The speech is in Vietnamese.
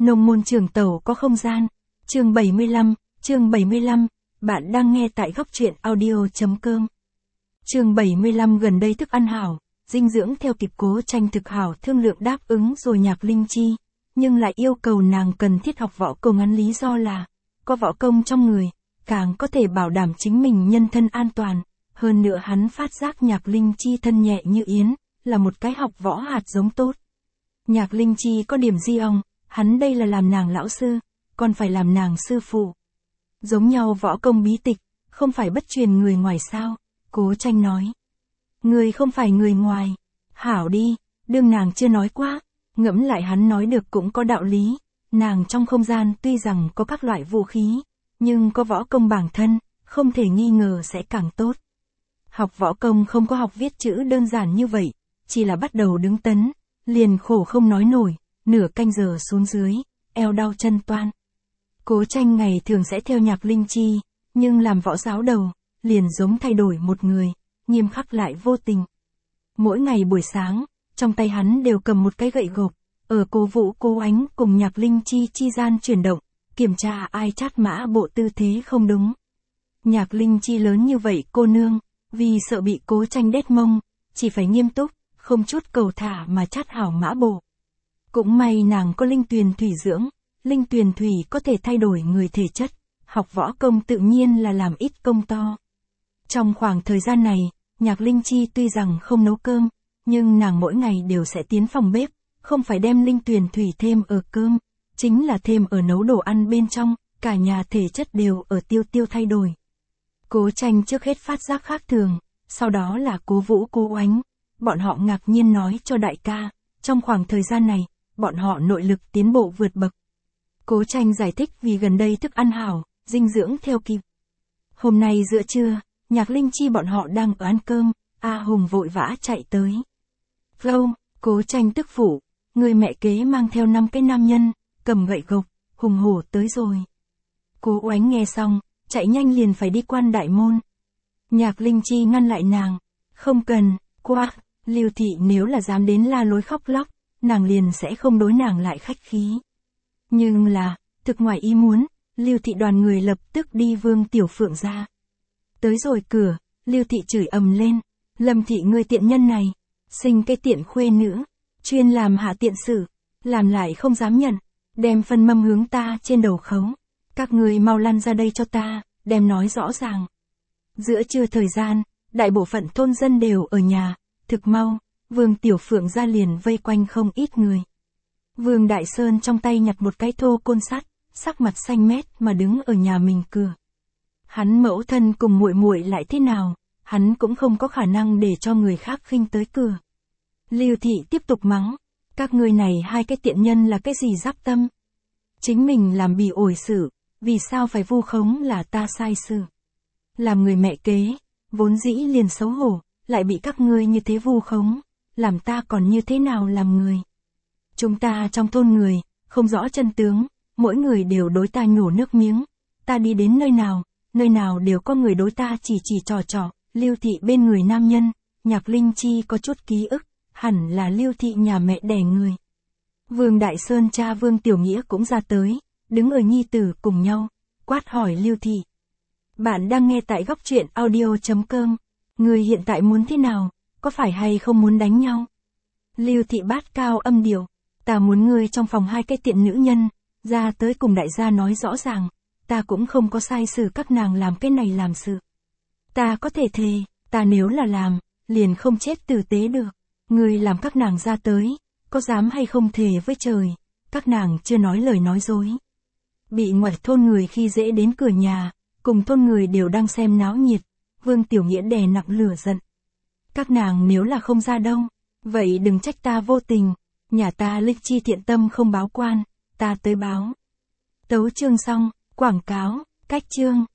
Nông môn trường tẩu có không gian. Chương 75, bạn đang nghe tại góc truyện audio.com. Chương 75 gần đây thức ăn hảo, dinh dưỡng theo kịp Cố Tranh thực hảo thương lượng đáp ứng rồi Nhạc Linh Chi, nhưng lại yêu cầu nàng cần thiết học võ công ngắn lý do là, có võ công trong người, càng có thể bảo đảm chính mình nhân thân an toàn, hơn nữa hắn phát giác Nhạc Linh Chi thân nhẹ như yến, là một cái học võ hạt giống tốt. Nhạc Linh Chi có điểm di ông, hắn đây là làm nàng lão sư, còn phải làm nàng sư phụ. Giống nhau võ công bí tịch, không phải bất truyền người ngoài sao, Cố Tranh nói. Người không phải người ngoài, hảo đi, đương nàng chưa nói quá, ngẫm lại hắn nói được cũng có đạo lý, nàng trong không gian tuy rằng có các loại vũ khí, nhưng có võ công bản thân, không thể nghi ngờ sẽ càng tốt. Học võ công không có học viết chữ đơn giản như vậy, chỉ là bắt đầu đứng tấn, liền khổ không nói nổi, nửa canh giờ xuống dưới, eo đau chân toan. Cố Tranh ngày thường sẽ theo Nhạc Linh Chi, nhưng làm võ giáo đầu, liền giống thay đổi một người, nghiêm khắc lại vô tình. Mỗi ngày buổi sáng, trong tay hắn đều cầm một cái gậy gộc, ở Cố Vũ Cố Ánh cùng Nhạc Linh Chi gian chuyển động, kiểm tra ai chát mã bộ tư thế không đúng. Nhạc Linh Chi lớn như vậy cô nương, vì sợ bị Cố Tranh đét mông, chỉ phải nghiêm túc, không chút cầu thả mà chát hảo mã bộ. Cũng may nàng có linh tuyền thủy dưỡng, linh tuyền thủy có thể thay đổi người thể chất, học võ công tự nhiên là làm ít công to. Trong khoảng thời gian này, Nhạc Linh Chi tuy rằng không nấu cơm, nhưng nàng mỗi ngày đều sẽ tiến phòng bếp, không phải đem linh tuyền thủy thêm ở cơm, chính là thêm ở nấu đồ ăn bên trong, cả nhà thể chất đều ở tiêu thay đổi. Cố Tranh trước hết phát giác khác thường, sau đó là Cố Vũ Cố Ánh, bọn họ ngạc nhiên nói cho đại ca, trong khoảng thời gian này, bọn họ nội lực tiến bộ vượt bậc. Cố Tranh giải thích vì gần đây thức ăn hảo, dinh dưỡng theo kịp. Hôm nay giữa trưa, Nhạc Linh Chi bọn họ đang ở ăn cơm, A Hùng vội vã chạy tới. Lâu, Cố Tranh tức phụ, người mẹ kế mang theo 5 cái nam nhân, cầm gậy gộc, hùng hổ tới rồi. Cố Oánh nghe xong, chạy nhanh liền phải đi quan đại môn. Nhạc Linh Chi ngăn lại nàng, không cần, qua, Lưu Thị nếu là dám đến la lối khóc lóc, nàng liền sẽ không đối nàng lại khách khí. Nhưng là, thực ngoài ý muốn, Lưu Thị đoàn người lập tức đi Vương Tiểu Phượng ra. Tới rồi cửa, Lưu Thị chửi ầm lên, Lâm Thị ngươi tiện nhân này, sinh cái tiện khuê nữ, chuyên làm hạ tiện sự, làm lại không dám nhận, đem phân mâm hướng ta trên đầu khấu. Các người mau lăn ra đây cho ta, đem nói rõ ràng. Giữa trưa thời gian, đại bộ phận thôn dân đều ở nhà, thực mau, Vương Tiểu Phượng ra liền vây quanh không ít người. Vương Đại Sơn trong tay nhặt một cái thô côn sắt, sắc mặt xanh mét mà đứng ở nhà mình cửa. Hắn mẫu thân cùng muội muội lại thế nào, hắn cũng không có khả năng để cho người khác khinh tới cửa. Lưu Thị tiếp tục mắng, các ngươi này hai cái tiện nhân là cái gì giáp tâm? Chính mình làm bỉ ổi sự, vì sao phải vu khống là ta sai sự? Làm người mẹ kế, vốn dĩ liền xấu hổ, lại bị các ngươi như thế vu khống, làm ta còn như thế nào làm người? Chúng ta trong thôn người, không rõ chân tướng, mỗi người đều đối ta nhổ nước miếng, ta đi đến nơi nào đều có người đối ta chỉ trò. Lưu Thị bên người nam nhân, Nhạc Linh Chi có chút ký ức, hẳn là Lưu Thị nhà mẹ đẻ người. Vương Đại Sơn cha Vương Tiểu Nghĩa cũng ra tới, đứng ở nhi tử cùng nhau, quát hỏi Lưu Thị. Bạn đang nghe tại góc truyện audio.com, người hiện tại muốn thế nào, có phải hay không muốn đánh nhau? Lưu Thị bát cao âm điệu, ta muốn ngươi trong phòng hai cái tiện nữ nhân, ra tới cùng đại gia nói rõ ràng, ta cũng không có sai xử các nàng làm cái này làm sự. Ta có thể thề, ta nếu là làm, liền không chết tử tế được, ngươi làm các nàng ra tới, có dám hay không thề với trời, các nàng chưa nói lời nói dối. Bị ngoại thôn người khi dễ đến cửa nhà, cùng thôn người đều đang xem náo nhiệt, Vương Tiểu Nghĩa đè nặng lửa giận. Các nàng nếu là không ra đâu, vậy đừng trách ta vô tình, nhà ta Linh Chi thiện tâm không báo quan, ta tới báo. Tấu chương xong, quảng cáo, cách chương.